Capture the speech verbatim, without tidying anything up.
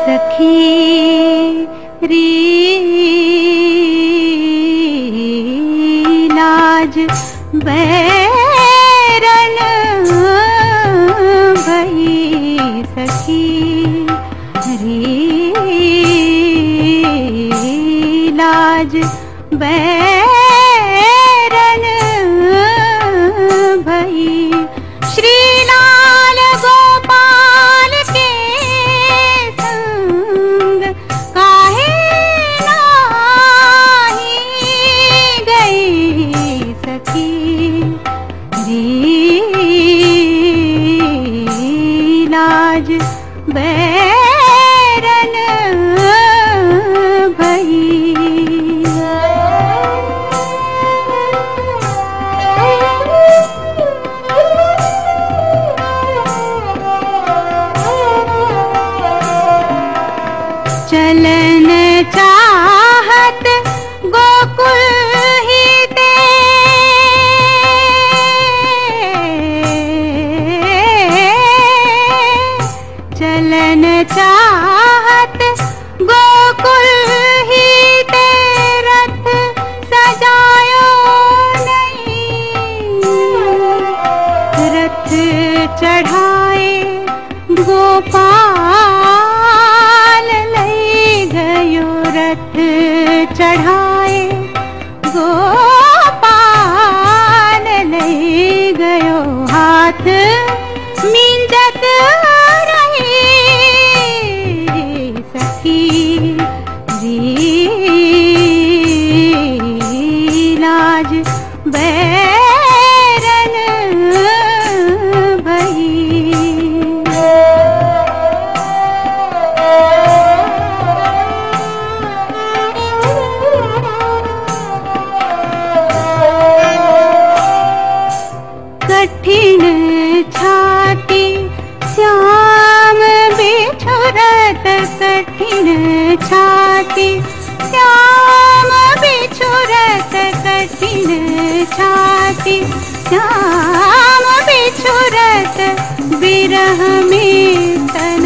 सखी री लाज बैरन भई, सखी री लाज बैरन भई। श्री लाल गोपाल के संग काहे नाही गई, सखी री लाज बैरन भई। चलन चाहत गोकुल ही ते, चलन चाहत गोकुल ही ते, रथ सजायो नहीं, रथ चढ़ाए गोपाल लई गयो, रथ चढ़ाए गोपाल लई गयो। हाथ मिंजत रही सखी री लाज बैरन भई। कठिन छाती श्याम बिछुरत, कठिन छाती श्याम बिछुरत, कठिन छाती श्याम बिछुरत, बिरह में तन